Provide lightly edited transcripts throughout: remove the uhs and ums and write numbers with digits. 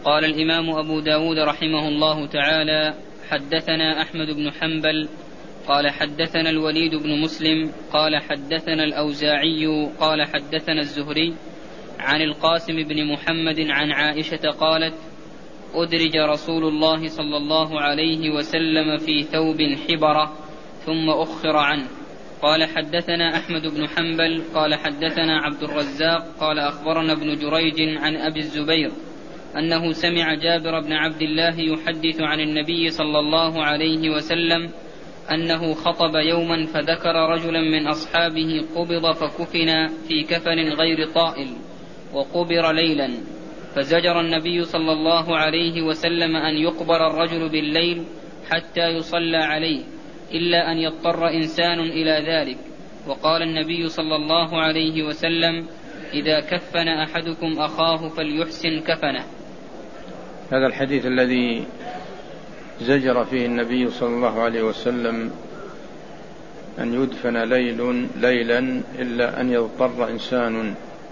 قال الإمام أبو داود رحمه الله تعالى: حدثنا أحمد بن حنبل قال حدثنا الوليد بن مسلم قال حدثنا الأوزاعي قال حدثنا الزهري عن القاسم بن محمد عن عائشة قالت: أدرج رسول الله صلى الله عليه وسلم في ثوب حبرة ثم أخر عنه. قال حدثنا أحمد بن حنبل قال حدثنا عبد الرزاق قال أخبرنا ابن جريج عن أبي الزبير أنه سمع جابر بن عبد الله يحدث عن النبي صلى الله عليه وسلم أنه خطب يوما فذكر رجلا من أصحابه قبض فكفن في كفن غير طائل وقبر ليلا، فزجر النبي صلى الله عليه وسلم أن يقبر الرجل بالليل حتى يصلى عليه إلا أن يضطر إنسان إلى ذلك. وقال النبي صلى الله عليه وسلم: إذا كفن أحدكم أخاه فليحسن كفنه. هذا الحديث الذي زجر فيه النبي صلى الله عليه وسلم أن يدفن ليلا إلا أن يضطر إنسان،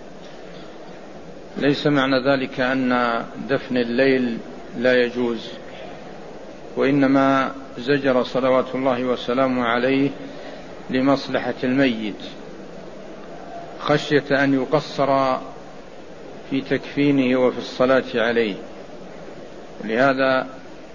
ليس معنى ذلك أن دفن الليل لا يجوز، وإنما زجر صلوات الله وسلامه عليه لمصلحة الميت، خشية أن يقصر في تكفينه وفي الصلاة عليه. ولهذا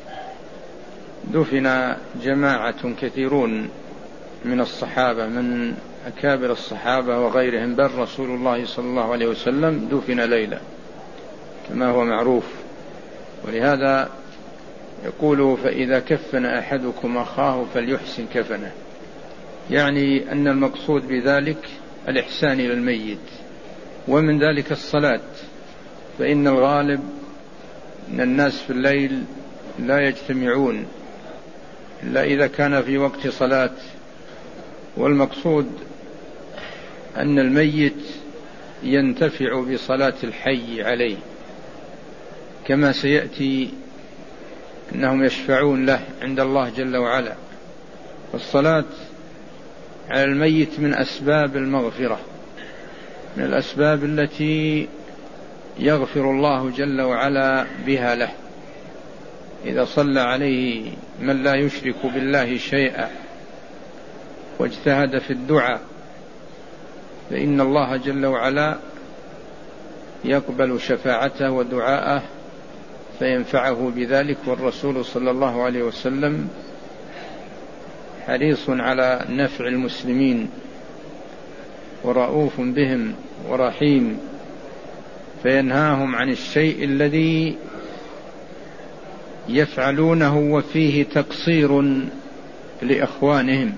دفن جماعة كثيرون من الصحابة، من أكابر الصحابة وغيرهم، بل رسول الله صلى الله عليه وسلم دفن ليلا كما هو معروف. ولهذا يقول: فإذا كفن أحدكم أخاه فليحسن كفنه، يعني أن المقصود بذلك الإحسان إلى الميت، ومن ذلك الصلاة، فإن الغالب أن الناس في الليل لا يجتمعون إلا إذا كان في وقت صلاة، والمقصود أن الميت ينتفع بصلاة الحي عليه، كما سيأتي أنهم يشفعون له عند الله جل وعلا. والصلاة على الميت من أسباب المغفرة، من الأسباب التي يغفر الله جل وعلا بها له. إذا صلى عليه من لا يشرك بالله شيئا واجتهد في الدعاء فإن الله جل وعلا يقبل شفاعته ودعاءه فينفعه بذلك. والرسول صلى الله عليه وسلم حريص على نفع المسلمين ورؤوف بهم ورحيم، فينهاهم عن الشيء الذي يفعلونه وفيه تقصير لإخوانهم،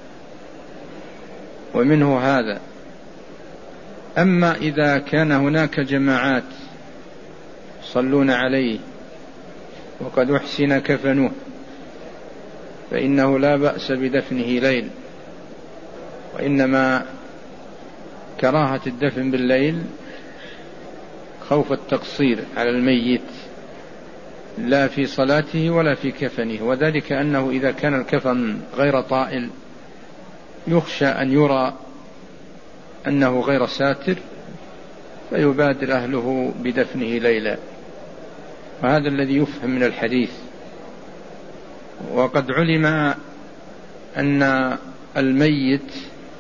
ومنه هذا. أما إذا كان هناك جماعات صلون عليه وقد أحسن كفنه فإنه لا بأس بدفنه ليل، وإنما كراهة الدفن بالليل خوف التقصير على الميت، لا في صلاته ولا في كفنه. وذلك أنه إذا كان الكفن غير طائل يخشى أن يرى أنه غير ساتر فيبادر أهله بدفنه ليلا، وهذا الذي يفهم من الحديث. وقد علم أن الميت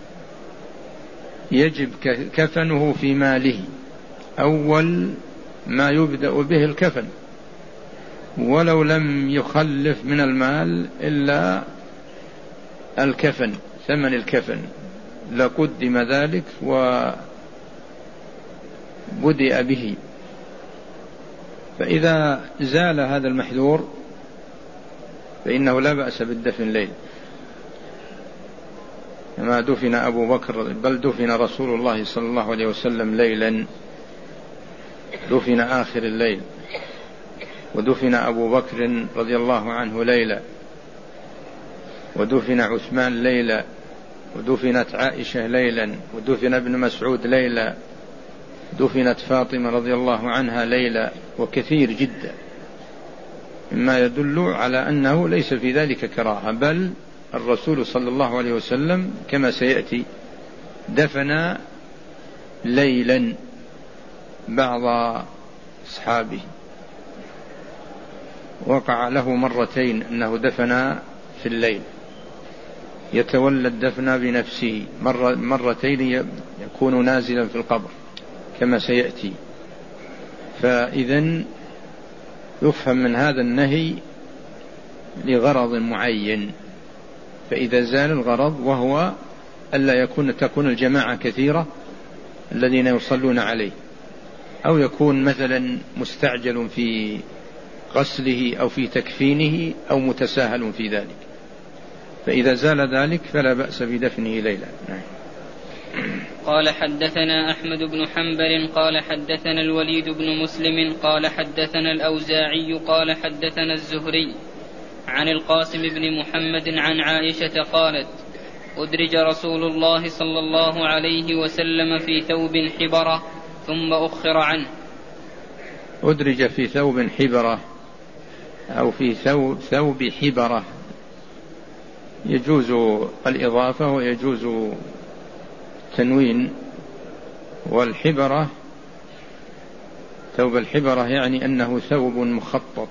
يجب كفنه في ماله، أول ما يبدأ به الكفن، ولو لم يخلف من المال إلا الكفن، ثمن الكفن لقدم ذلك وبدأ به. فإذا زال هذا المحذور فإنه لا بأس بالدفن الليل، كما دفن أبو بكر، بل دفن رسول الله صلى الله عليه وسلم ليلا، دفن آخر الليل، ودفن أبو بكر رضي الله عنه ليلا، ودفن عثمان ليلا، ودفنت عائشة ليلا، ودفن ابن مسعود ليلا، دفنت فاطمة رضي الله عنها ليلا، وكثير جدا مما يدل على أنه ليس في ذلك كراهة، بل الرسول صلى الله عليه وسلم كما سيأتي دفن ليلا بعض أصحابه. وقع له مرتين أنه دفن في الليل، يتولى الدفن بنفسه مرتين، يكون نازلا في القبر كما سيأتي. فإذن يفهم من هذا النهي لغرض معين، فإذا زال الغرض وهو ألا تكون الجماعة كثيرة الذين يصلون عليه، أو يكون مثلا مستعجل في غسله أو في تكفينه أو متساهل في ذلك، فإذا زال ذلك فلا بأس بدفنه ليلا. قال حدثنا أحمد بن حنبل قال حدثنا الوليد بن مسلم قال حدثنا الأوزاعي قال حدثنا الزهري عن القاسم بن محمد عن عائشة قالت: أدرج رسول الله صلى الله عليه وسلم في ثوب حبرة ثم أخر عنه. أدرج في ثوب حبرة أو في ثوب حبرة، يجوز الإضافة ويجوز التنوين. والحبرة ثوب الحبرة يعني أنه ثوب مخطط،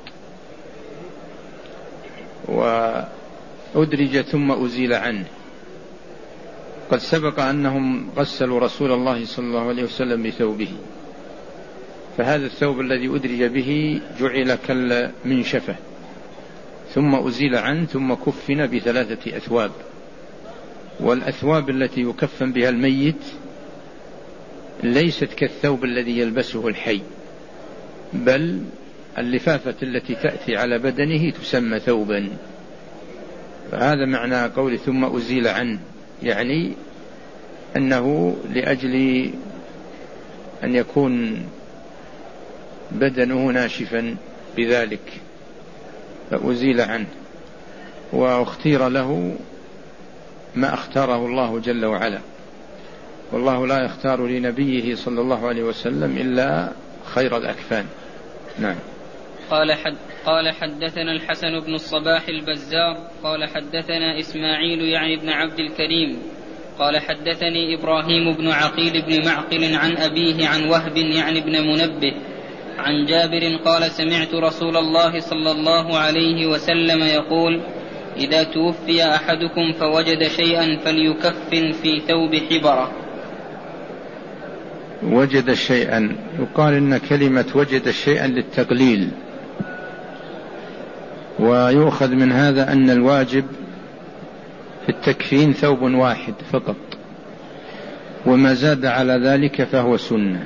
وأدرج ثم أزيل عنه. قد سبق أنهم غسلوا رسول الله صلى الله عليه وسلم بثوبه، فهذا الثوب الذي أدرج به جعل كالمنشفة ثم أزيل عنه ثم كفن بثلاثة أثواب. والأثواب التي يكفن بها الميت ليست كالثوب الذي يلبسه الحي، بل اللفافة التي تأتي على بدنه تسمى ثوبا. فهذا معنى قول ثم أزيل عنه، يعني أنه لأجل أن يكون بدنه ناشفا بذلك فأزيل عنه. واختير له ما اختاره الله جل وعلا، والله لا يختار لنبيه صلى الله عليه وسلم إلا خير الأكفان. نعم. قال حدثنا الحسن بن الصباح البزار قال حدثنا إسماعيل يعني ابن عبد الكريم قال حدثني إبراهيم بن عقيل بن معقل عن أبيه عن وهب يعني ابن منبه عن جابر قال: سمعت رسول الله صلى الله عليه وسلم يقول: إذا توفي أحدكم فوجد شيئا فليكفن في ثوب حبرة. وجد شيئا، يقال إن كلمة وجد شيئا للتقليل، ويؤخذ من هذا أن الواجب في التكفين ثوب واحد فقط، وما زاد على ذلك فهو سنة.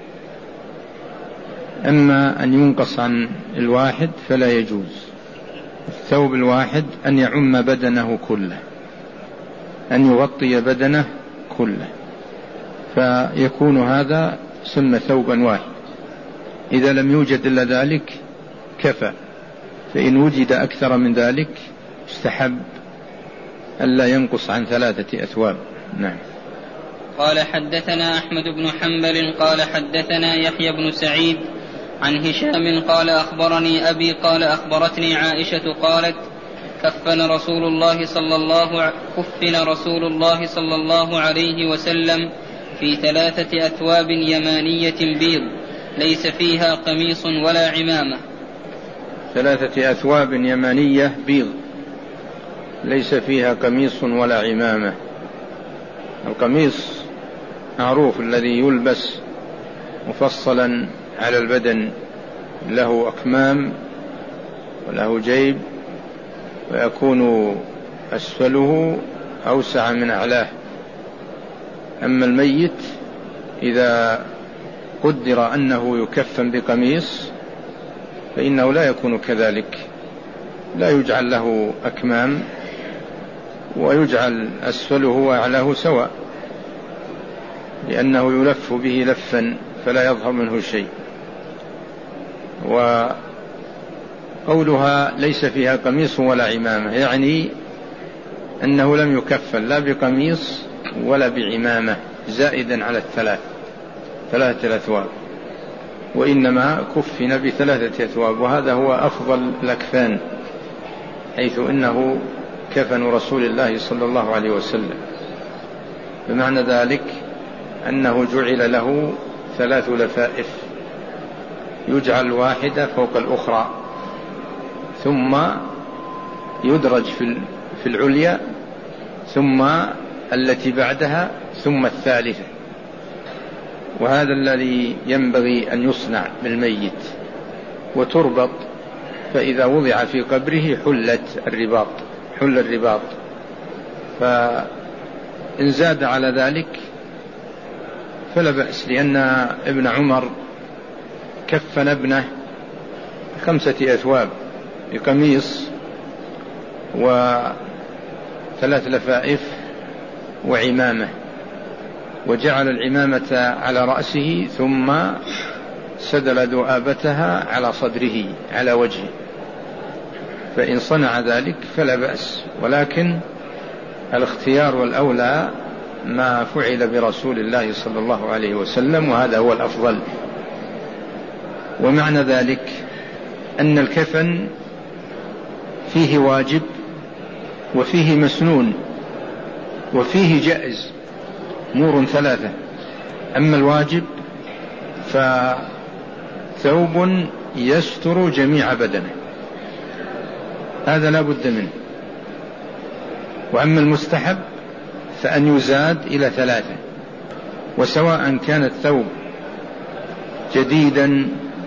أما أن ينقص عن الواحد فلا يجوز. الثوب الواحد أن يعم بدنه كله، أن يغطي بدنه كله، فيكون هذا سمى ثوبا واحد. إذا لم يوجد إلا ذلك كفى، فإن وجد أكثر من ذلك استحب ألا ينقص عن 3 أثواب. نعم. قال حدثنا أحمد بن حنبل قال حدثنا يحيى بن سعيد عن هشام قال أخبرني أبي قال أخبرتني عائشة قالت: كفن رسول الله صلى الله عليه وسلم في 3 أثواب يمانية بيض ليس فيها قميص ولا عمامة. 3 أثواب يمانية بيض ليس فيها قميص ولا عمامة. القميص معروف الذي يلبس مفصلا على البدن، له أكمام وله جيب، ويكون أسفله أوسع من أعلاه. أما الميت إذا قدر أنه يكفن بقميص فإنه لا يكون كذلك، لا يجعل له أكمام ويجعل أسفله وأعلاه سواء، لأنه يلف به لفا فلا يظهر منه شيء. وقولها ليس فيها قميص ولا عمامة يعني أنه لم يكفن لا بقميص ولا بعمامة زائدا على 3 أثواب، وإنما كفن ب3 أثواب، وهذا هو أفضل الأكفان، حيث إنه كفن رسول الله صلى الله عليه وسلم. بمعنى ذلك أنه جعل له 3 لفائف، يجعل واحدة فوق الأخرى ثم يدرج في العليا، ثم التي بعدها، ثم الثالثة. وهذا الذي ينبغي أن يصنع بالميت، وتربط، فإذا وضع في قبره حل الرباط. فإن زاد على ذلك فلا بأس، لأن ابن عمر كفن ابنه 5 أثواب بقميص و3 لفائف وعمامة، وجعل العمامة على رأسه ثم سدل ذؤابتها على صدره على وجهه. فإن صنع ذلك فلا بأس، ولكن الاختيار والأولى ما فعل برسول الله صلى الله عليه وسلم، وهذا هو الأفضل. ومعنى ذلك أن الكفن فيه واجب وفيه مسنون وفيه جائز، أمور 3. أما الواجب فثوب يستر جميع بدنه، هذا لا بد منه. وأما المستحب فأن يزاد إلى 3، وسواء كان الثوب جديدا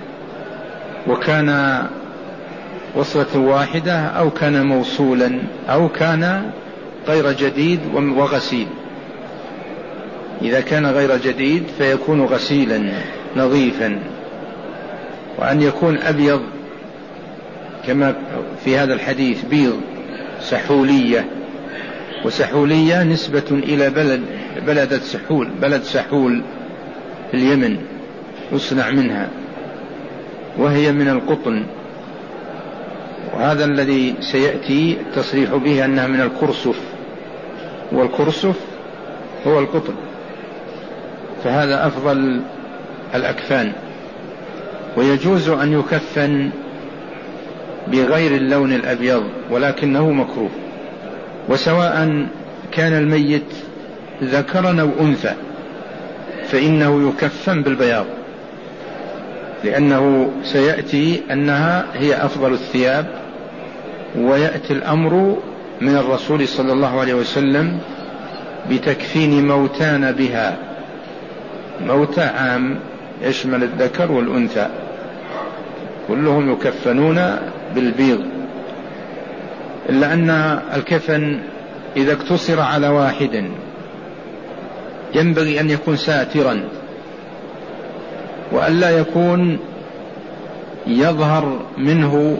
وكان وصلة واحدة، أو كان موصولا، أو كان غير جديد وغسيل. إذا كان غير جديد فيكون غسيلا نظيفا، وأن يكون أبيض كما في هذا الحديث، بيض سحولية. وسحولية نسبة إلى بلد سحول في اليمن يصنع منها، وهي من القطن. وهذا الذي سيأتي التصريح به أنها من الكرسف، والكرسف هو القطن. فهذا أفضل الأكفان. ويجوز أن يكفن بغير اللون الأبيض، ولكنه مكروه. وسواء كان الميت ذكرا أو أنثى فإنه يكفن بالبياض، لأنه سيأتي أنها هي أفضل الثياب. ويأتي الأمر من الرسول صلى الله عليه وسلم بتكفين موتانا بها. موتى عام يشمل الذكر والأنثى، كلهم يكفنون بالبيض، إلا أن الكفن إذا اقتصر على واحد ينبغي أن يكون ساترا، وأن لا يكون يظهر منه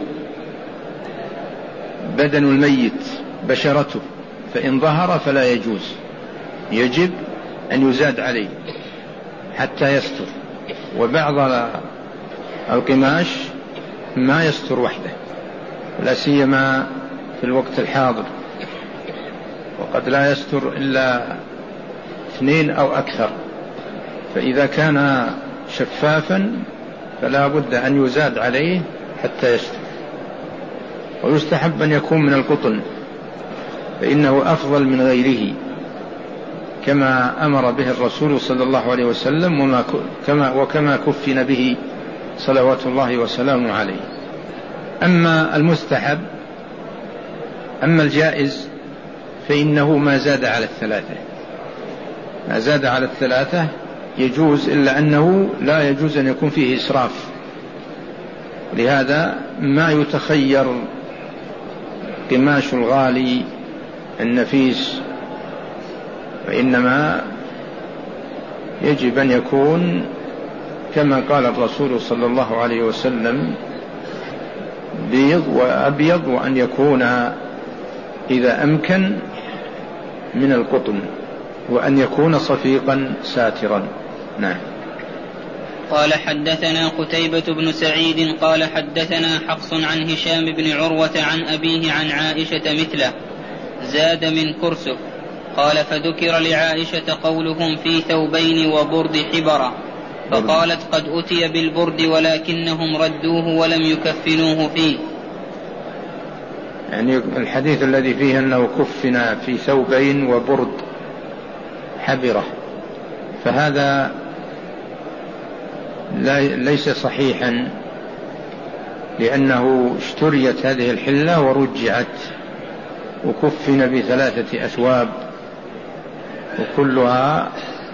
بدن الميت بشرته، فإن ظهر فلا يجوز، يجب أن يزاد عليه حتى يستر. وبعض القماش ما يستر وحده، لا سيما في الوقت الحاضر، وقد لا يستر إلا 2 أو أكثر. فإذا كان شفافا فلا بد أن يزاد عليه حتى يستر. ويستحب أن يكون من القطن، فإنه أفضل من غيره، كما أمر به الرسول صلى الله عليه وسلم، وكما كفن به صلوات الله وسلامه عليه. أما المستحب، أما الجائز فإنه ما زاد على 3. ما زاد على 3 يجوز، إلا أنه لا يجوز أن يكون فيه إسراف. لهذا ما يتخير قماش الغالي النفيس، وإنما يجب أن يكون كما قال الرسول صلى الله عليه وسلم بيض وأبيض، وأن يكون إذا أمكن من القطن، وأن يكون صفيقا ساترا. نعم. قال حدثنا قتيبة بن سعيد قال حدثنا حفص عن هشام بن عروة عن أبيه عن عائشة مثله، زاد من كرسف. قال فذكر لعائشة قولهم في ثوبين وبرد حبرة، فقالت قد أتي بالبرد ولكنهم ردوه ولم يكفنوه فيه. يعني الحديث الذي فيه أنه كفن في ثوبين وبرد حبرة، فهذا ليس صحيحا، لأنه اشتريت هذه الحلة ورجعت وكفن ب3 أثواب وكلها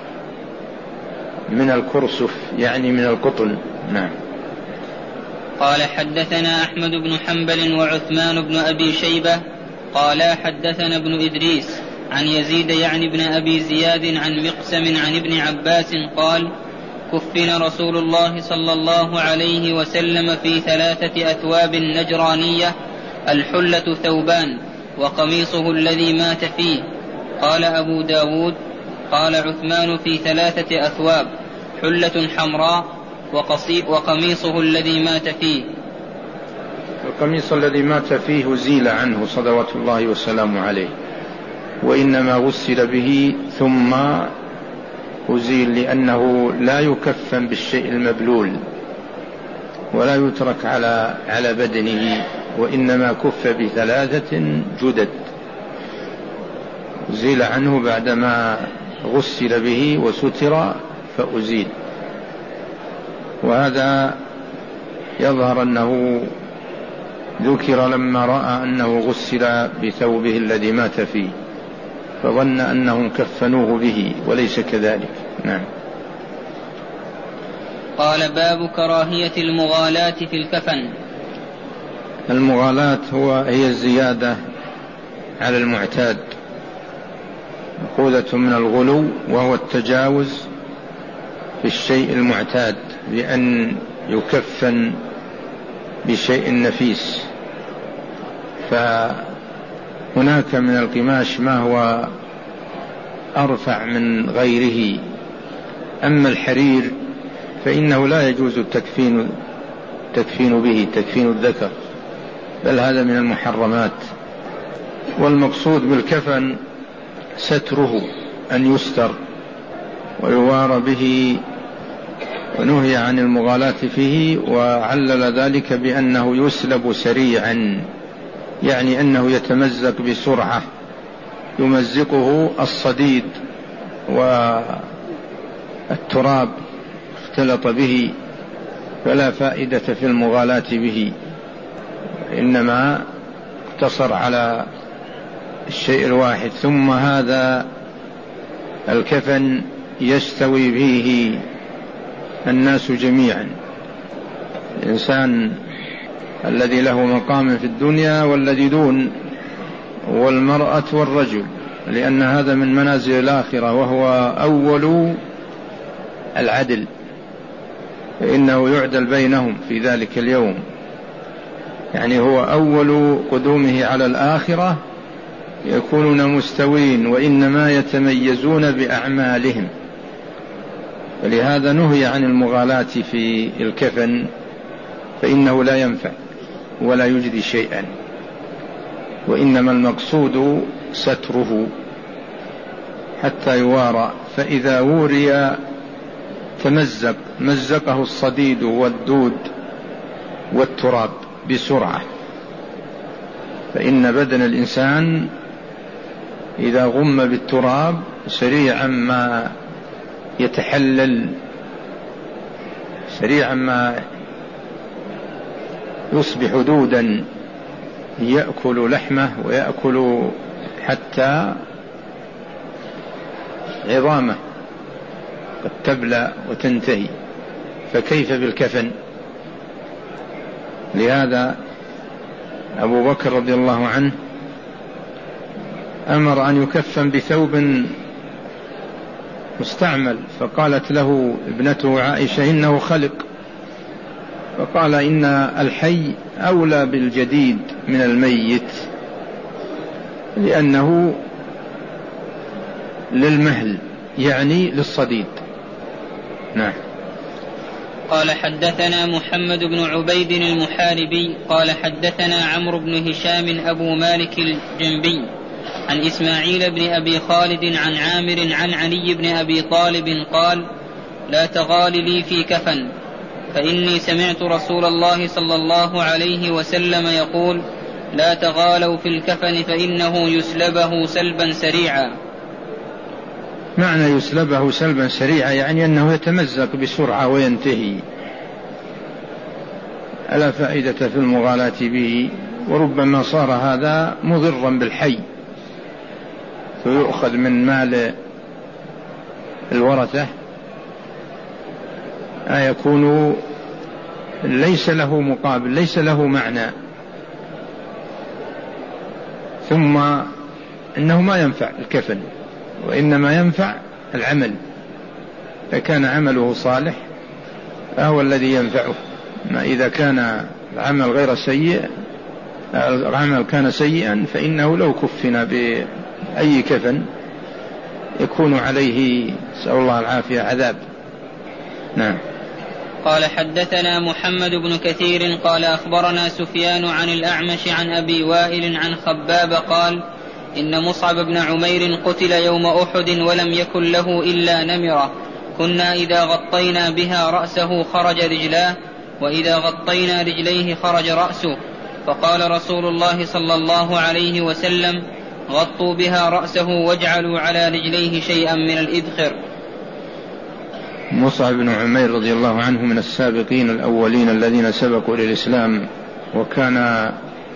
من الكرسف يعني من القطن. نعم. قال حدثنا أحمد بن حنبل وعثمان بن أبي شيبة قالا حدثنا ابن إدريس عن يزيد يعني ابن أبي زياد عن مقسم عن ابن عباس قال كفن رسول الله صلى الله عليه وسلم في 3 أثواب نجرانية الحلة ثوبان وقميصه الذي مات فيه. قال أبو داود قال عثمان في 3 أثواب حلة حمراء وقميصه الذي مات فيه. القميص الذي مات فيه زيل عنه صلوات الله وسلامه عليه، وإنما غسل به ثم أزيل، لأنه لا يكفن بالشيء المبلول ولا يترك على بدنه، وإنما كف ب3 جدد زيل عنه بعدما غسل به وستر فأزيل. وهذا يظهر أنه ذكر لما رأى أنه غسل بثوبه الذي مات فيه فظن أنهم كفنوه به وليس كذلك. نعم. قال باب كراهية المغالاة في الكفن. المغالاة هي الزيادة على المعتاد، مأخوذة من الغلو وهو التجاوز في الشيء المعتاد بأن يكفن بشيء نفيس. فهناك من القماش ما هو أرفع من غيره، أما الحرير فإنه لا يجوز التكفين به تكفين الذكر، بل هذا من المحرمات. والمقصود بالكفن ستره، أن يستر ويوارى به، ونهي عن المغالاة فيه، وعلل ذلك بأنه يسلب سريعا، يعني أنه يتمزق بسرعة، يمزقه الصديد والتراب اختلط به، فلا فائدة في المغالاة به، إنما اقتصر على الشيء الواحد. ثم هذا الكفن يستوي فيه الناس جميعا، الإنسان الذي له مقام في الدنيا والذي دون، والمرأة والرجل، لأن هذا من منازل الآخرة، وهو أول العدل، فإنه يعدل بينهم في ذلك اليوم، يعني هو أول قدومه على الآخرة، يكونون مستوين، وإنما يتميزون بأعمالهم. ولهذا نهي عن المغالاة في الكفن، فإنه لا ينفع ولا يجدي شيئا، وإنما المقصود ستره حتى يوارى، فإذا وري تمزق، مزقه الصديد والدود والتراب بسرعة. فإن بدن الإنسان إذا غم بالتراب سريعا ما يتحلل، سريعا ما يصبح دودا، يأكل لحمه ويأكل حتى عظامه قد تبلى وتنتهي، فكيف بالكفن؟ لهذا أبو بكر رضي الله عنه أمر أن يكفن بثوب مستعمل، فقالت له ابنته عائشة إنه خلق، فقال إن الحي أولى بالجديد من الميت، لأنه للمهل، يعني للصديد. نعم. قال حدثنا محمد بن عبيد المحاربي قال حدثنا عمرو بن هشام أبو مالك الجنبي عن إسماعيل بن أبي خالد عن عامر عن علي بن أبي طالب قال لا تغال لي في كفن، فإني سمعت رسول الله صلى الله عليه وسلم يقول لا تغالوا في الكفن فإنه يسلبه سلبا سريعا. معنى يسلبه سلبا سريعا يعني أنه يتمزق بسرعة وينتهي، ألا فائدة في المغالاة به، وربما صار هذا مضرا بالحي فيؤخذ من مال الورثة يكون ليس له مقابل، ليس له معنى، ثم إنه ما ينفع الكفن وإنما ينفع العمل، فكان عمله صالح فهو الذي ينفعه. ما إذا كان العمل غير سيء، العمل كان سيئا فإنه لو كفن بأي كفن يكون عليه نسأل الله العافية عذاب. نعم. قال حدثنا محمد بن كثير قال أخبرنا سفيان عن الأعمش عن أبي وائل عن خباب قال إن مصعب بن عمير قتل يوم أحد ولم يكن له إلا نمرة، كنا إذا غطينا بها رأسه خرج رجلاه، وإذا غطينا رجليه خرج رأسه، فقال رسول الله صلى الله عليه وسلم غطوا بها رأسه واجعلوا على رجليه شيئا من الإذخر. مصعب بن عمير رضي الله عنه من السابقين الأولين الذين سبقوا للإسلام، وكان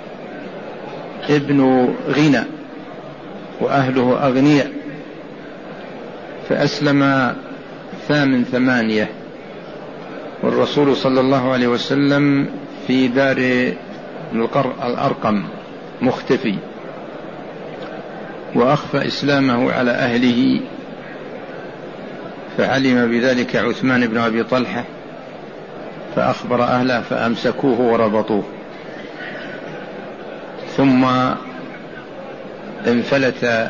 ابن غنى وأهله أغنياء، فأسلم 8، والرسول صلى الله عليه وسلم في دار الأرقم مختفي، وأخفى إسلامه على أهله، فعلم بذلك عثمان بن أبي طلحة فأخبر أهله فأمسكوه وربطوه، ثم انفلت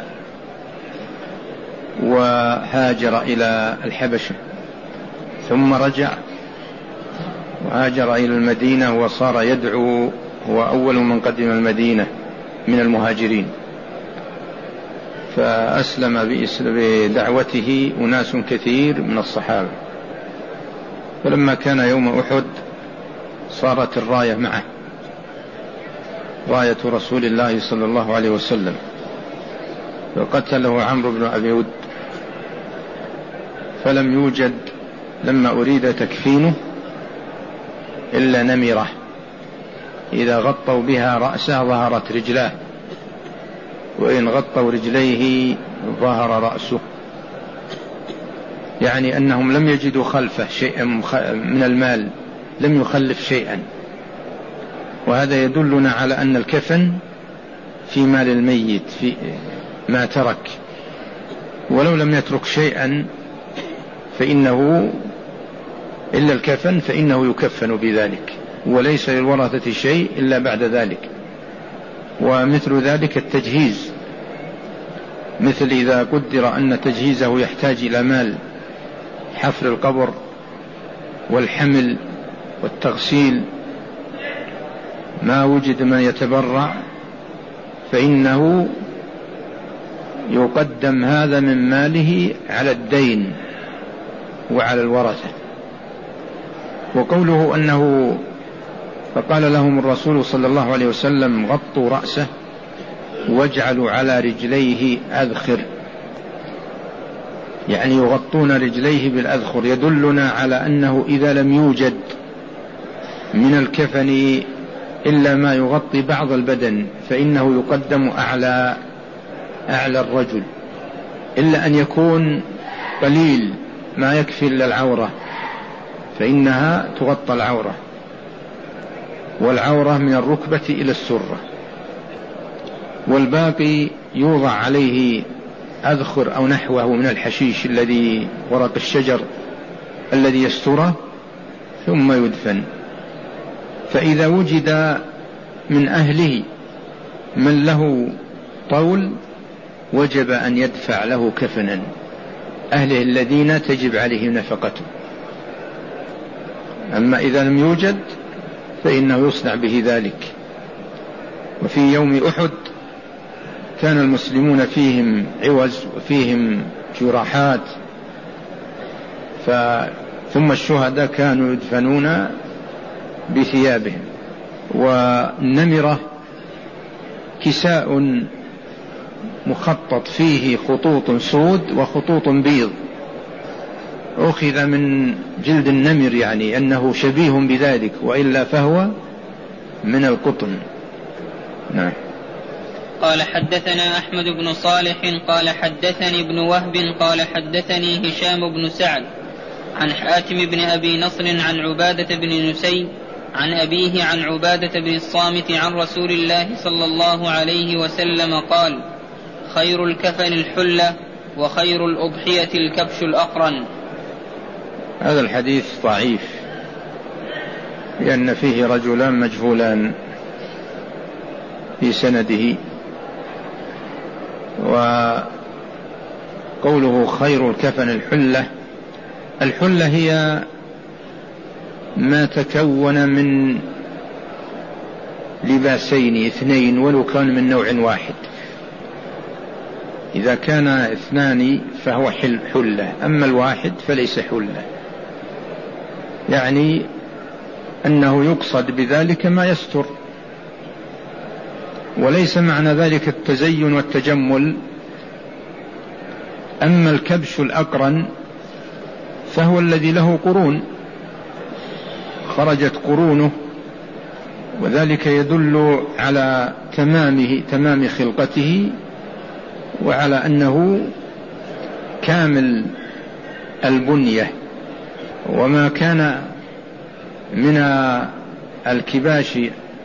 وهاجر إلى الحبشة، ثم رجع وهاجر إلى المدينة وصار يدعو، هو أول من قدم المدينة من المهاجرين، فأسلم بدعوته أناس كثير من الصحابة. فلما كان يوم أحد صارت الراية معه، راية رسول الله صلى الله عليه وسلم، فقتله عمرو بن أبي ود، فلم يوجد لما أريد تكفينه إلا نمرة، إذا غطوا بها رأسه ظهرت رجلاه، وإن غطوا رجليه ظهر رأسه، يعني أنهم لم يجدوا خلفه شيئا من المال، لم يخلف شيئا. وهذا يدلنا على أن الكفن في مال الميت، في ما ترك، ولو لم يترك شيئا فإنه إلا الكفن فإنه يكفن بذلك، وليس للورثة شيء إلا بعد ذلك. ومثل ذلك التجهيز، مثل إذا قدر أن تجهيزه يحتاج إلى مال، حفر القبر والحمل والتغسيل، ما وجد من يتبرع فإنه يقدم هذا من ماله على الدين وعلى الورثة. وقوله أنه فقال لهم الرسول صلى الله عليه وسلم غطوا رأسه واجعلوا على رجليه أذخر، يعني يغطون رجليه بالأذخر، يدلنا على أنه إذا لم يوجد من الكفن إلا ما يغطي بعض البدن فإنه يقدم أعلى الرجل، إلا أن يكون قليل ما يكفي إلا العورة فإنها تغطى العورة، والعورة من الركبة إلى السرة، والباقي يوضع عليه أذخر أو نحوه من الحشيش الذي ورق الشجر الذي يستره، ثم يدفن. فإذا وجد من أهله من له طول وجب أن يدفع له كفنا، أهله الذين تجب عليهم نفقته. أما إذا لم يوجد فإنه يصنع به ذلك. وفي يوم أحد كان المسلمون فيهم عوز وفيهم جراحات، ثم الشهداء كانوا يدفنون بثيابهم. والنمرة كساء مخطط فيه خطوط سود وخطوط بيض، أخذ من جلد النمر، يعني أنه شبيه بذلك، وإلا فهو من القطن. نعم. قال حدثنا أحمد بن صالح قال حدثني ابن وهب قال حدثني هشام بن سعد عن حاتم بن أبي نصر عن عبادة بن نسي عن أبيه عن عبادة بن الصامت عن رسول الله صلى الله عليه وسلم قال: خير الكفن الحلة وخير الأضحية الكبش الأقرن. هذا الحديث ضعيف لأن فيه رجلان مجهولان في سنده، وقوله خير الكفن الحلة، الحلة هي ما تكون من لباسين اثنين ولو كان من نوع واحد. إذا كان اثنان فهو حلة، أما الواحد فليس حلة، يعني أنه يقصد بذلك ما يستر، وليس معنى ذلك التزين والتجمل. أما الكبش الأقرن فهو الذي له قرون، خرجت قرونه، وذلك يدل على تمام خلقته، وعلى أنه كامل البنية. وما كان من الكباش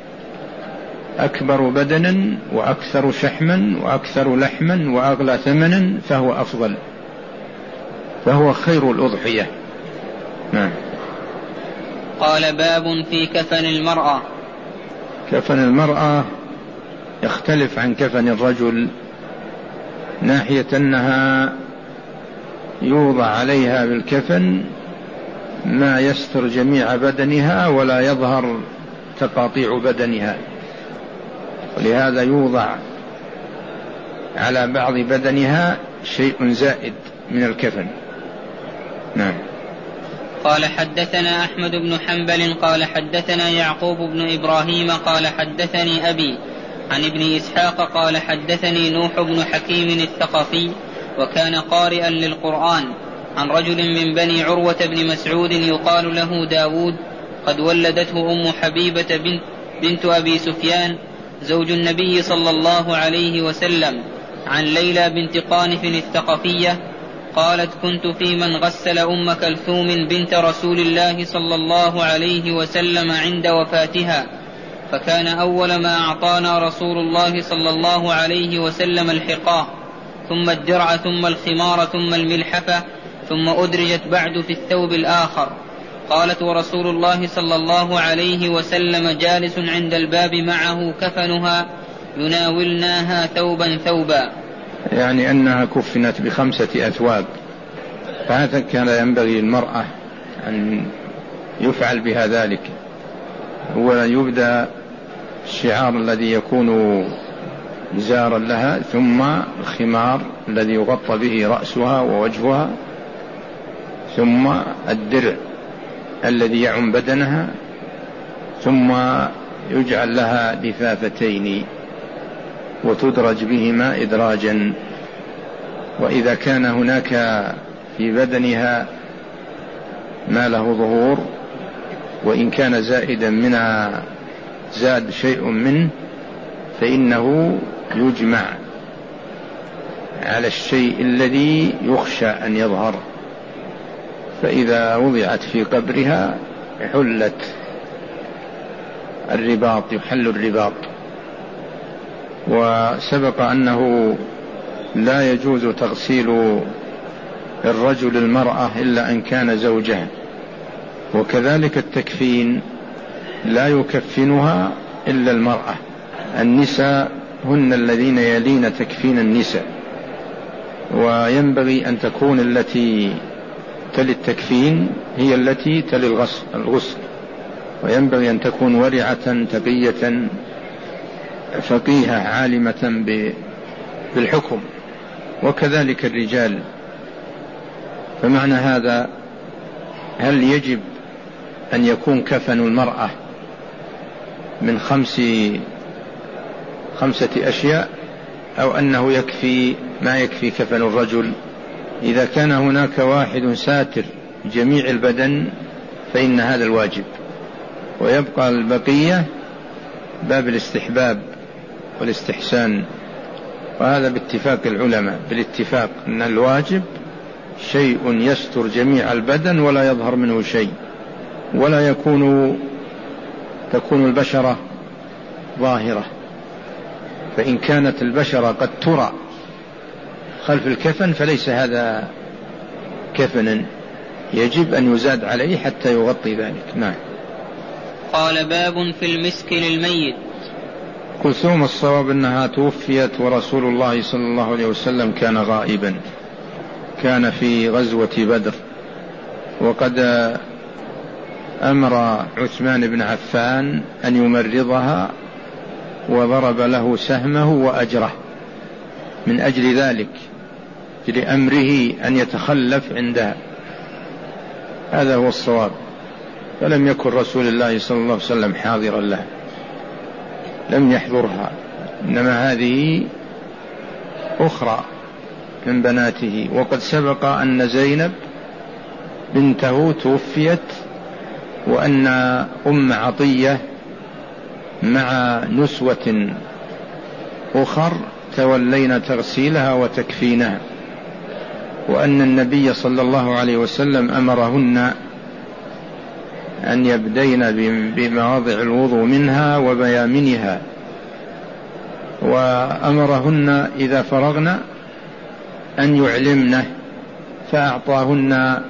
أكبر بدنا وأكثر شحما وأكثر لحما وأغلى ثمنا فهو أفضل، فهو خير الأضحية. نعم. قال: باب في كفن المرأة. كفن المرأة يختلف عن كفن الرجل، ناحية أنها يوضع عليها بالكفن ما يستر جميع بدنها ولا يظهر تقاطيع بدنها، ولهذا يوضع على بعض بدنها شيء زائد من الكفن. نعم. قال حدثنا أحمد بن حنبل قال حدثنا يعقوب بن إبراهيم قال حدثني أبي عن ابن إسحاق قال حدثني نوح بن حكيم الثقفي وكان قارئا للقرآن عن رجل من بني عروة بن مسعود يقال له داود قد ولدته أم حبيبة بنت أبي سفيان زوج النبي صلى الله عليه وسلم عن ليلى بنت قانف الثقفية قالت: كنت في من غسل أم كلثوم بنت رسول الله صلى الله عليه وسلم عند وفاتها، فكان أول ما أعطانا رسول الله صلى الله عليه وسلم الحقاء، ثم الدرع، ثم الخمار، ثم الملحفة، ثم أدرجت بعد في الثوب الآخر. قالت: ورسول الله صلى الله عليه وسلم جالس عند الباب معه كفنها يناولناها ثوبا ثوبا، يعني أنها كفنت ب5 أثواب. فهذا كان ينبغي المرأة أن يفعل بها ذلك. أولا يبدأ الشعار الذي يكون إزارا لها، ثم الخمار الذي يغطى به رأسها ووجهها، ثم الدرع الذي يعم بدنها، ثم يجعل لها لفافتين وتدرج بهما إدراجا. وإذا كان هناك في بدنها ما له ظهور وإن كان زائدا منها زاد شيء منه فإنه يجمع على الشيء الذي يخشى أن يظهر، فإذا وضعت في قبرها حلت الرباط، يحل الرباط. وسبق أنه لا يجوز تغسيل الرجل المرأة إلا أن كان زوجها، وكذلك التكفين لا يكفنها إلا المرأة. النساء هن الذين يلين تكفين النساء، وينبغي أن تكون التي تلي التكفين هي التي تلي الغسل، وينبغي أن تكون ورعة تقية فقيهة عالمة بالحكم، وكذلك الرجال. فمعنى هذا: هل يجب أن يكون كفن المرأة من 5 أشياء، أو أنه يكفي ما يكفي كفن الرجل؟ إذا كان هناك واحد ساتر جميع البدن فإن هذا الواجب، ويبقى البقية باب الاستحباب والاستحسان. وهذا باتفاق العلماء، بالاتفاق أن الواجب شيء يستر جميع البدن ولا يظهر منه شيء، ولا تكون البشرة ظاهرة. فإن كانت البشرة قد ترى خلف الكفن فليس هذا كفنا، يجب أن يزاد عليه حتى يغطي ذلك. نعم. قال باب في المسك للميت. كلثوم الصواب أنها توفيت ورسول الله صلى الله عليه وسلم كان غائبا، كان في غزوة بدر، وقد أمر عثمان بن عفان أن يمرضها وضرب له سهمه وأجره من أجل ذلك، لأمره أن يتخلف عندها. هذا هو الصواب. فلم يكن رسول الله صلى الله عليه وسلم حاضرا له، لم يحضرها، إنما هذه أخرى من بناته. وقد سبق أن زينب بنته توفيت، وأن أم عطية مع نسوة أخر تولين تغسيلها وتكفينها، وأن النبي صلى الله عليه وسلم أمرهن أن يبدين بمواضع الوضوء منها وبيامنها، وأمرهن إذا فرغن أن يعلمنه، فأعطاهن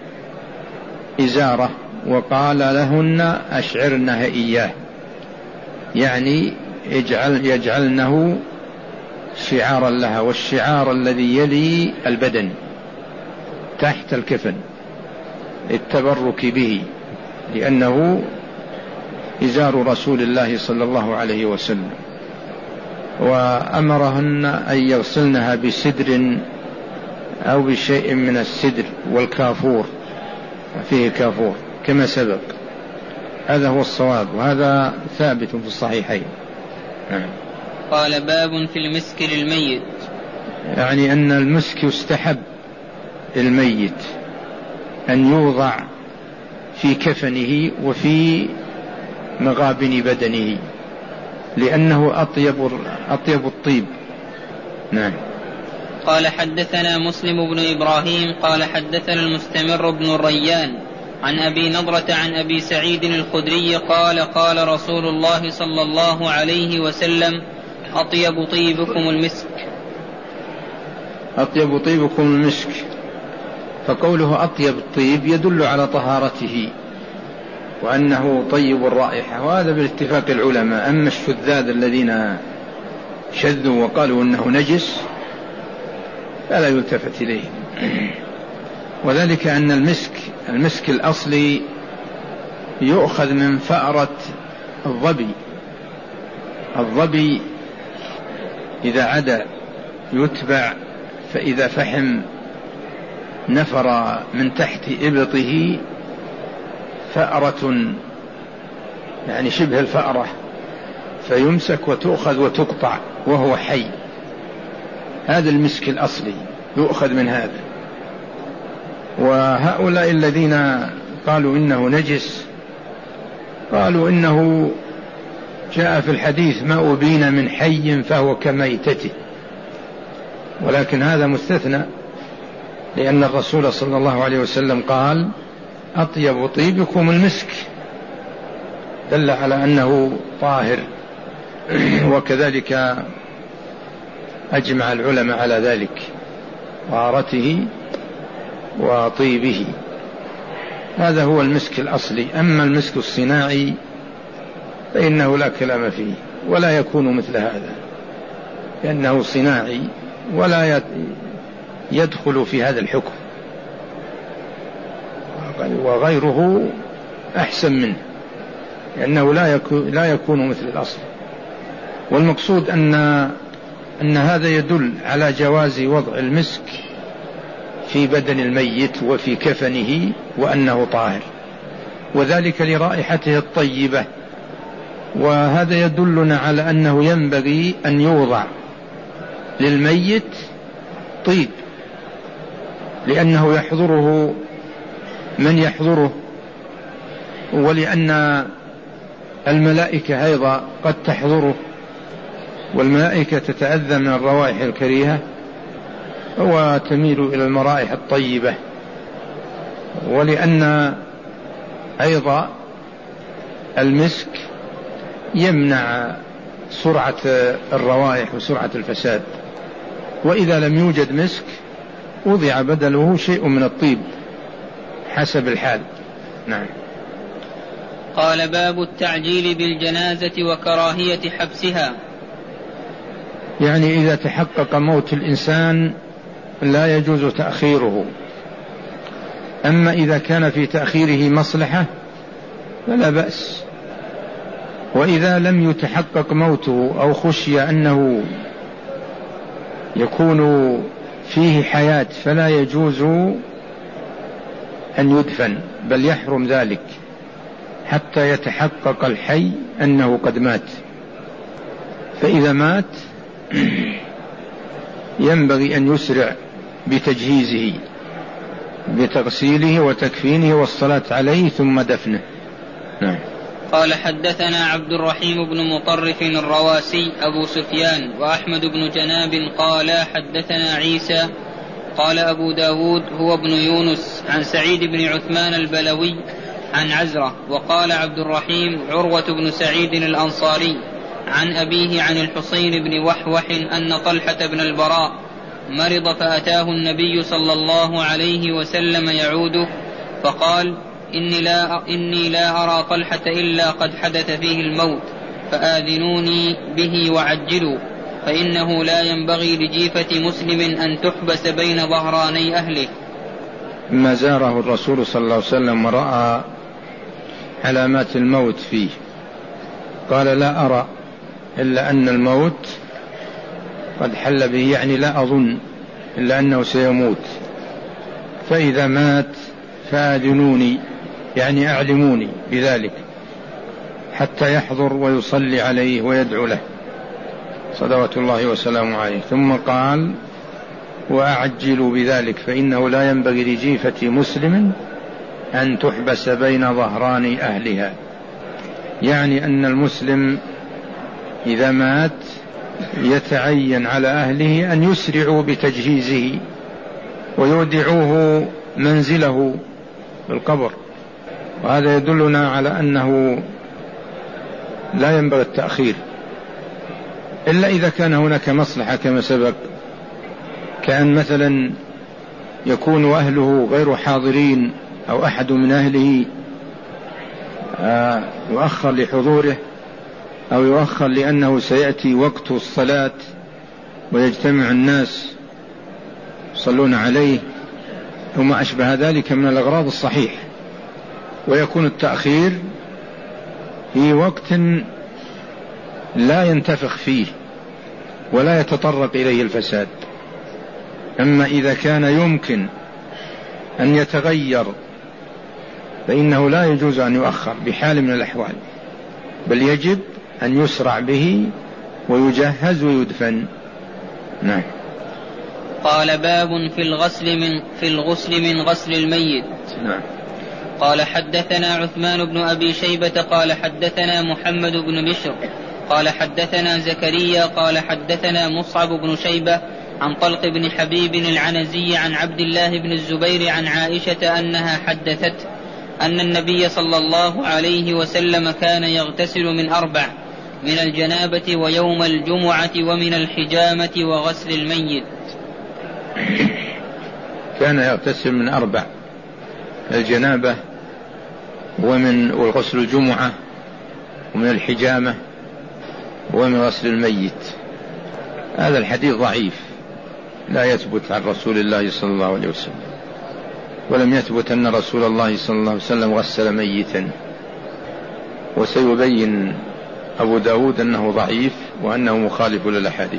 إزارة وقال لهن أشعرنها إياه، يعني يجعلنه شعارا لها، والشعار الذي يلي البدن تحت الكفن التبرك به، لأنه إزار رسول الله صلى الله عليه وسلم. وأمرهن أن يغسلنها بسدر أو بشيء من السدر والكافور، فيه كافور كما سبق. هذا هو الصواب، وهذا ثابت في الصحيحين. قال باب في المسك للميت. يعني أن المسك يستحب الميت أن يوضع في كفنه وفي مغابن بدنه، لأنه أطيب الطيب. نعم. قال حدثنا مسلم بن إبراهيم قال حدثنا المستمر بن الريان عن أبي نضرة عن أبي سعيد الخدري قال قال رسول الله صلى الله عليه وسلم أطيب طيبكم المسك. أطيب طيبكم المسك، فقوله أطيب الطيب يدل على طهارته وأنه طيب الرائحة، وهذا بالاتفاق العلماء. أما الشذاذ الذين شذوا وقالوا أنه نجس فلا يلتفت إليه، وذلك أن المسك الأصلي يؤخذ من فأرة الظبي إذا عدا يتبع، فإذا فحم نفر من تحت إبطه فأرة، يعني شبه الفأرة، فيمسك وتؤخذ وتقطع وهو حي. هذا المسك الأصلي يؤخذ من هذا. وهؤلاء الذين قالوا إنه نجس قالوا إنه جاء في الحديث ما أبين من حي فهو كميتته، ولكن هذا مستثنى، لأن الرسول صلى الله عليه وسلم قال أطيب طيبكم المسك، دل على أنه طاهر. وكذلك أجمع العلماء على ذلك، طهارته وطيبه. هذا هو المسك الأصلي. أما المسك الصناعي فإنه لا كلام فيه، ولا يكون مثل هذا، لأنه صناعي ولا يدخل في هذا الحكم، وغيره أحسن منه، لأنه لا يكون مثل الأصل. والمقصود أن هذا يدل على جواز وضع المسك في بدن الميت وفي كفنه، وأنه طاهر، وذلك لرائحته الطيبة. وهذا يدلنا على أنه ينبغي أن يوضع للميت طيب، لأنه يحضره من يحضره، ولأن الملائكة أيضا قد تحضره، والملائكة تتأذى من الروائح الكريهة وتميل إلى المرائح الطيبة، ولأن أيضا المسك يمنع سرعة الروائح وسرعة الفساد، وإذا لم يوجد مسك وضع بدله شيء من الطيب حسب الحال. نعم. قال باب التعجيل بالجنازة وكراهية حبسها. يعني إذا تحقق موت الإنسان لا يجوز تأخيره، أما إذا كان في تأخيره مصلحة فلا بأس، وإذا لم يتحقق موته أو خشي أنه يكون فيه حياة فلا يجوز أن يدفن، بل يحرم ذلك حتى يتحقق الحي أنه قد مات. فإذا مات ينبغي أن يسرع بتجهيزه، بتغسيله وتكفينه والصلاة عليه ثم دفنه. نعم. قال حدثنا عبد الرحيم بن مطرف الرواسي أبو سفيان وأحمد بن جناب قال حدثنا عيسى قال أبو داود هو ابن يونس عن سعيد بن عثمان البلوي عن عزرة. وقال عبد الرحيم عروة بن سعيد الأنصاري عن أبيه عن الحسين بن وحوح أن طلحة بن البراء مرض فأتاه النبي صلى الله عليه وسلم يعوده فقال إني لا أرى طلحة إلا قد حدث فيه الموت فآذنوني به وعجلوا، فإنه لا ينبغي لجيفة مسلم أن تحبس بين ظهراني أهله. ما زاره الرسول صلى الله عليه وسلم ورأى علامات الموت فيه قال لا أرى إلا أن الموت قد حل به، يعني لا أظن إلا أنه سيموت، فإذا مات فآذنوني يعني أعلموني بذلك حتى يحضر ويصلي عليه ويدعو له صلوات الله وسلامه عليه. ثم قال وأعجلوا بذلك فإنه لا ينبغي لجيفة مسلم أن تحبس بين ظهران أهلها، يعني أن المسلم إذا مات يتعين على أهله أن يسرعوا بتجهيزه ويودعوه منزله في القبر، وهذا يدلنا على أنه لا ينبغي التأخير إلا إذا كان هناك مصلحة كما سبق، كأن مثلا يكون أهله غير حاضرين أو أحد من أهله يؤخر لحضوره أو يؤخر لأنه سيأتي وقت الصلاة ويجتمع الناس يصلون عليه وما أشبه ذلك من الأغراض الصحيح، ويكون التأخير في وقت لا ينتفخ فيه ولا يتطرق إليه الفساد. أما إذا كان يمكن أن يتغير فإنه لا يجوز أن يؤخر بحال من الأحوال، بل يجب أن يسرع به ويجهز ويدفن. نعم. قال باب في الغسل من غسل الميت. نعم. قال حدثنا عثمان بن أبي شيبة قال حدثنا محمد بن بشر قال حدثنا زكريا قال حدثنا مصعب بن شيبة عن طلق بن حبيب العنزي عن عبد الله بن الزبير عن عائشة أنها حدثت أن النبي صلى الله عليه وسلم كان يغتسل من 4: من الجنابة ويوم الجمعة ومن الحجامة وغسل الميت. كان يغتسل من 4: الجنابة وغسل الجمعة ومن الحجامة ومن غسل الميت. هذا الحديث ضعيف لا يثبت عن رسول الله صلى الله عليه وسلم، ولم يثبت أن رسول الله صلى الله عليه وسلم غسل ميتا، وسيبين أبو داود أنه ضعيف وأنه مخالف للأحاديث.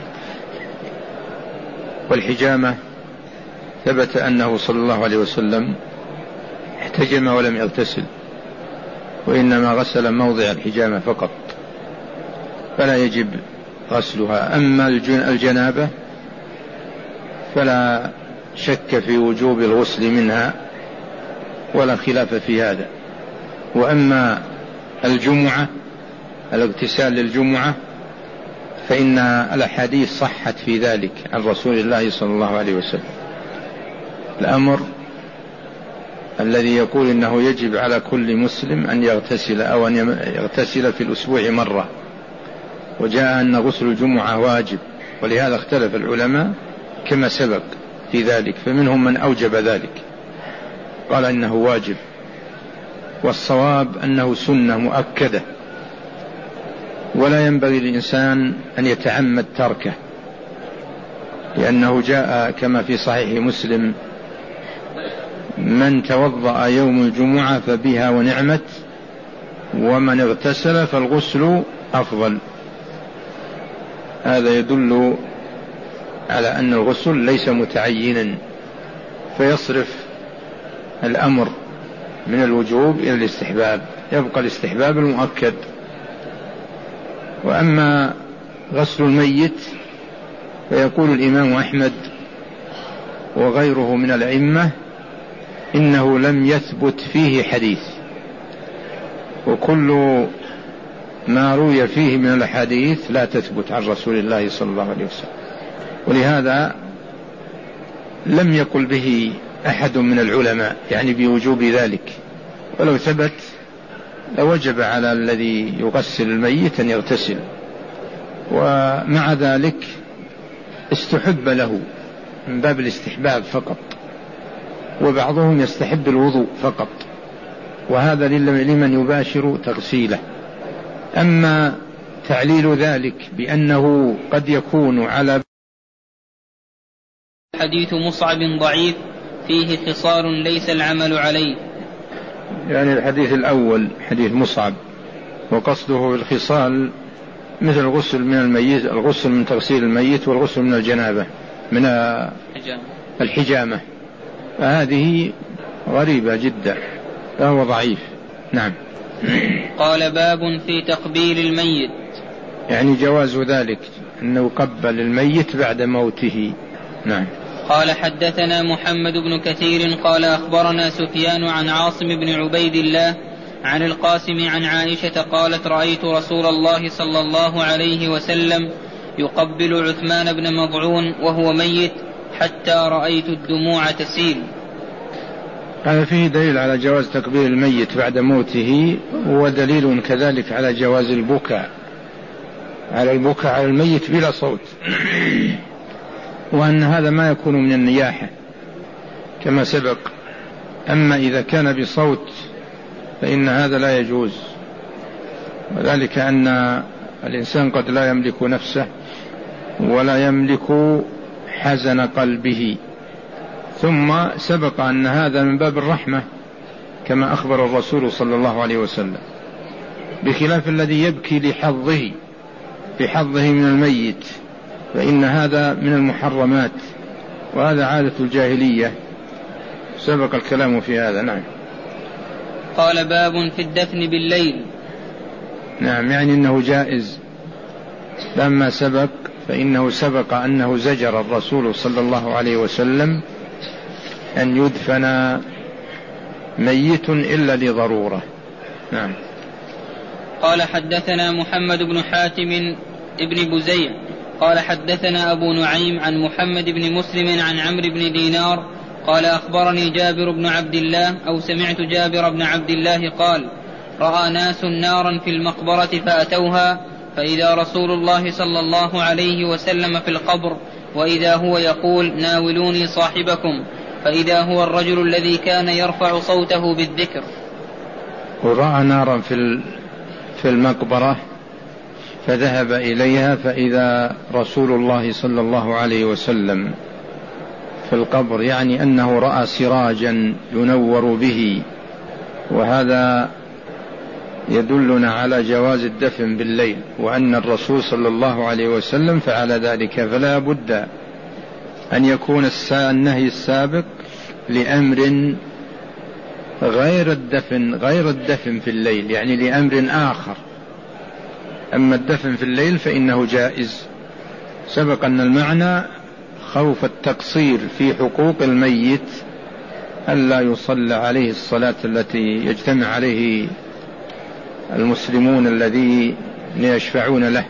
والحجامة ثبت أنه صلى الله عليه وسلم احتجم ولم يغتسل، وإنما غسل موضع الحجامة فقط، فلا يجب غسلها. أما الجنابة فلا شك في وجوب الغسل منها، ولا خلاف في هذا. وأما الجمعة، الاغتسال للجمعة، فإن الأحاديث صحت في ذلك عن رسول الله صلى الله عليه وسلم. الأمر الذي يقول إنه يجب على كل مسلم أن يغتسل أو أن يغتسل في الأسبوع مرة، وجاء أن غسل الجمعة واجب، ولهذا اختلف العلماء كما سبق في ذلك، فمنهم من أوجب ذلك قال إنه واجب، والصواب أنه سنة مؤكدة، ولا ينبغي للإنسان أن يتعمد تركه، لأنه جاء كما في صحيح مسلم: من توضأ يوم الجمعة فبها ونعمت، ومن اغتسل فالغسل أفضل. هذا يدل على أن الغسل ليس متعينا، فيصرف الأمر من الوجوب إلى الاستحباب، يبقى الاستحباب المؤكد. وأما غسل الميت فيقول الإمام أحمد وغيره من الأئمة إنه لم يثبت فيه حديث، وكل ما روي فيه من الحديث لا تثبت عن رسول الله صلى الله عليه وسلم، ولهذا لم يقل به أحد من العلماء يعني بوجوب ذلك، ولو ثبت لوجب على الذي يغسل الميت أن يغتسل. ومع ذلك استحب له من باب الاستحباب فقط، وبعضهم يستحب الوضوء فقط، وهذا لمن يباشر تغسيله. أما تعليل ذلك بأنه قد يكون على حديث مصعب ضعيف فيه خصال ليس العمل عليه، يعني الحديث الأول حديث مصعب، وقصده بالخصال مثل الغسل من الميت، الغسل من تغسيل الميت، والغسل من الجنابة من الحجامة، فهذه غريبة جدا، فهو ضعيف. نعم. قال: باب في تقبيل الميت، يعني جواز ذلك أنه قبل الميت بعد موته. نعم. قال: حدثنا محمد بن كثير قال أخبرنا سفيان عن عاصم بن عبيد الله عن القاسم عن عائشة قالت: رأيت رسول الله صلى الله عليه وسلم يقبل عثمان بن مضعون وهو ميت حتى رأيت الدموع تسيل. هذا فيه دليل على جواز تقبيل الميت بعد موته، ودليل كذلك على جواز البكاء على الميت بلا صوت، وأن هذا ما يكون من النياحة كما سبق. أما إذا كان بصوت فإن هذا لا يجوز، وذلك أن الإنسان قد لا يملك نفسه ولا يملك حزن قلبه، ثم سبق أن هذا من باب الرحمة كما أخبر الرسول صلى الله عليه وسلم، بخلاف الذي يبكي لحظه من الميت، فإن هذا من المحرمات، وهذا عادة الجاهلية، سبق الكلام في هذا. نعم. قال: باب في الدفن بالليل. نعم، يعني أنه جائز. لما سبق فإنه سبق أنه زجر الرسول صلى الله عليه وسلم أن يدفن ميت إلا لضرورة. نعم. قال: حدثنا محمد بن حاتم ابن بزيع قال حدثنا أبو نعيم عن محمد بن مسلم عن عمرو بن دينار قال: أخبرني جابر بن عبد الله أو سمعت جابر بن عبد الله قال: رأى ناس نارا في المقبرة فأتوها، فإذا رسول الله صلى الله عليه وسلم في القبر، وإذا هو يقول: ناولوني صاحبكم، فإذا هو الرجل الذي كان يرفع صوته بالذكر. ورأى نارا في المقبرة فذهب إليها، فإذا رسول الله صلى الله عليه وسلم في القبر، يعني أنه رأى سراجا ينور به، وهذا يدلنا على جواز الدفن بالليل، وأن الرسول صلى الله عليه وسلم فعل ذلك، فلا بد أن يكون النهي السابق لأمر غير الدفن في الليل، يعني لأمر آخر. أما الدفن في الليل فإنه جائز. سبق أن المعنى خوف التقصير في حقوق الميت ألا يصلى عليه الصلاة التي يجتمع عليه المسلمون الذين يشفعون له.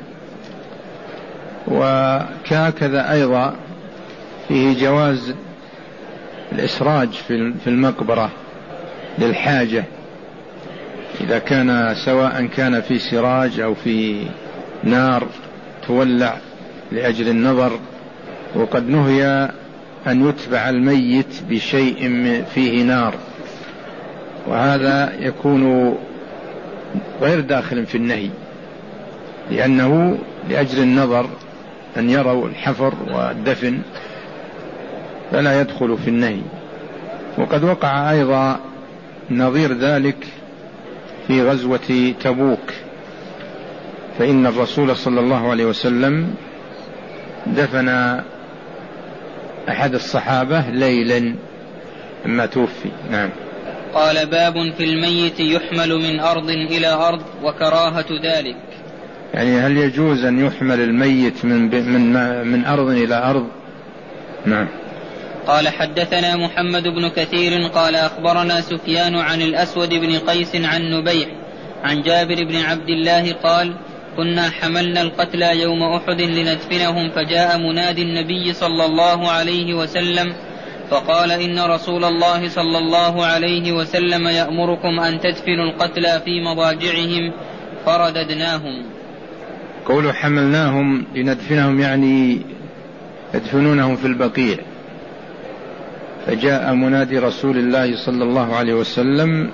وكذا أيضا فيه جواز الإسراج في المقبرة للحاجة، إذا كان سواء كان في سراج أو في نار تولع لأجل النظر. وقد نهي أن يتبع الميت بشيء فيه نار، وهذا يكون غير داخل في النهي، لأنه لأجل النظر أن يروا الحفر والدفن فلا يدخل في النهي. وقد وقع أيضا نظير ذلك في غزوة تبوك، فإن الرسول صلى الله عليه وسلم دفن أحد الصحابة ليلا لما توفي. نعم. قال: باب في الميت يحمل من أرض إلى أرض وكراهة ذلك. يعني هل يجوز أن يحمل الميت من أرض إلى أرض؟ نعم. قال: حدثنا محمد بن كثير قال أخبرنا سفيان عن الأسود بن قيس عن نبيح عن جابر بن عبد الله قال: كنا حملنا القتلى يوم أحد لندفنهم، فجاء منادي النبي صلى الله عليه وسلم فقال: إن رسول الله صلى الله عليه وسلم يأمركم أن تدفنوا القتلى في مضاجعهم، فرددناهم. قولوا حملناهم لندفنهم يعني يدفنونهم في البقيع، فجاء منادي رسول الله صلى الله عليه وسلم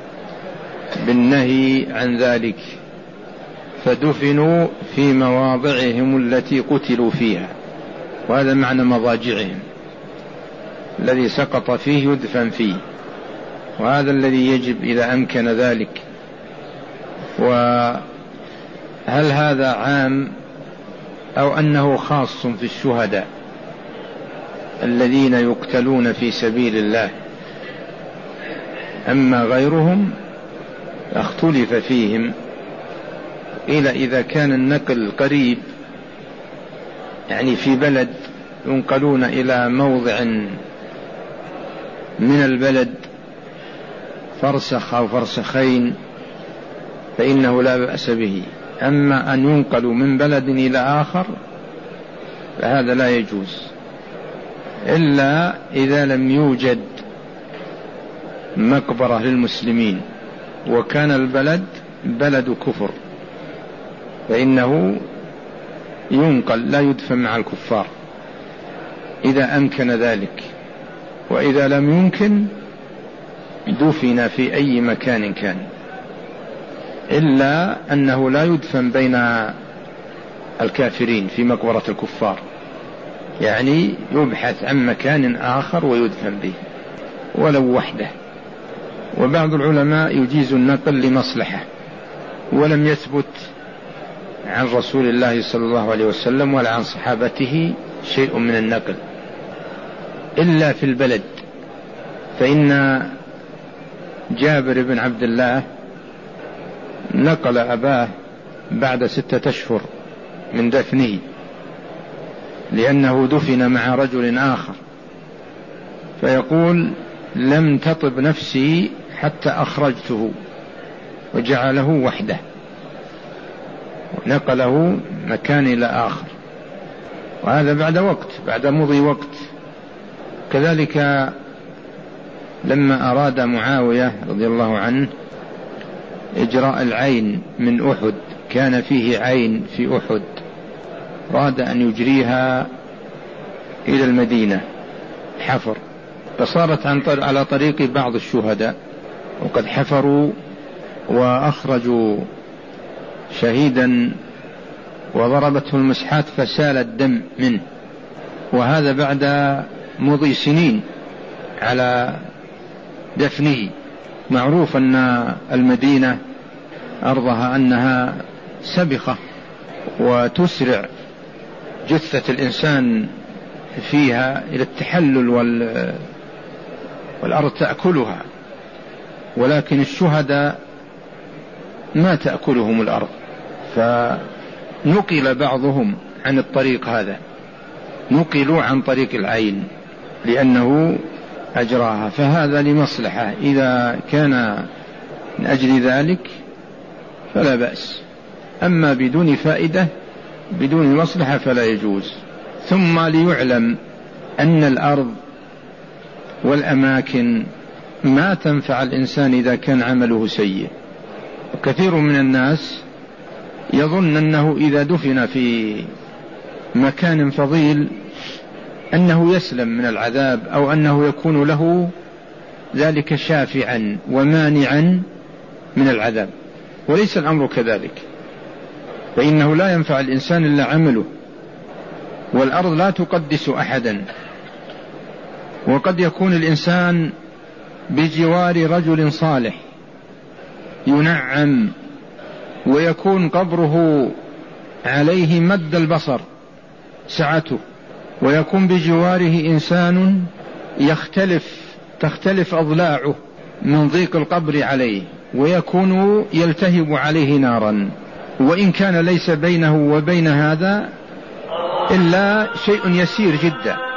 بالنهي عن ذلك، فدفنوا في مواضعهم التي قتلوا فيها، وهذا معنى مضاجعهم، الذي سقط فيه يدفن فيه، وهذا الذي يجب إذا أمكن ذلك. وهل هذا عام أو أنه خاص في الشهداء الذين يقتلون في سبيل الله؟ أما غيرهم اختلف فيهم، إلا إذا كان النقل قريب، يعني في بلد ينقلون إلى موضع من البلد فرسخ أو فرسخين فإنه لا بأس به. أما أن ينقلوا من بلد إلى آخر فهذا لا يجوز، إلا إذا لم يوجد مقبرة للمسلمين وكان البلد بلد كفر، فإنه ينقل لا يدفن مع الكفار إذا أمكن ذلك. وإذا لم يمكن دفن في أي مكان كان، إلا أنه لا يدفن بين الكافرين في مقبرة الكفار، يعني يبحث عن مكان آخر ويدفن به ولو وحده. وبعض العلماء يجيز النقل لمصلحة، ولم يثبت عن رسول الله صلى الله عليه وسلم ولا عن صحابته شيء من النقل إلا في البلد. فإن جابر بن عبد الله نقل أباه بعد 6 أشهر من دفنه، لأنه دفن مع رجل آخر، فيقول: لم تطب نفسي حتى أخرجته، وجعله وحده ونقله مكان إلى آخر، وهذا بعد وقت، بعد مضي وقت. كذلك لما أراد معاوية رضي الله عنه إجراء العين من أحد، كان فيه عين في أحد، أراد أن يجريها إلى المدينة حفر، فصارت على طريق بعض الشهداء، وقد حفروا وأخرجوا شهيدا وضربته المسحات فسال الدم منه، وهذا بعد مضي سنين على دفنه. معروف أن المدينة أرضها أنها سبخة وتسرع جثة الإنسان فيها إلى التحلل والأرض تأكلها، ولكن الشهداء ما تأكلهم الأرض، فنقل بعضهم عن الطريق هذا، نقلوا عن طريق العين، لأنه أجراها، فهذا لمصلحة، إذا كان من أجل ذلك فلا بأس، أما بدون فائدة بدون مصلحة فلا يجوز. ثم ليعلم أن الأرض والأماكن ما تنفع الإنسان إذا كان عمله سيء. كثير من الناس يظن أنه إذا دفن في مكان فضيل أنه يسلم من العذاب، أو أنه يكون له ذلك شافعا ومانعا من العذاب، وليس الأمر كذلك، فإنه لا ينفع الإنسان إلا عمله، والأرض لا تقدس أحدا. وقد يكون الإنسان بجوار رجل صالح ينعم ويكون قبره عليه مد البصر سعته، ويكون بجواره إنسان تختلف أضلاعه من ضيق القبر عليه، ويكون يلتهب عليه نارا، وإن كان ليس بينه وبين هذا إلا شيء يسير جدا،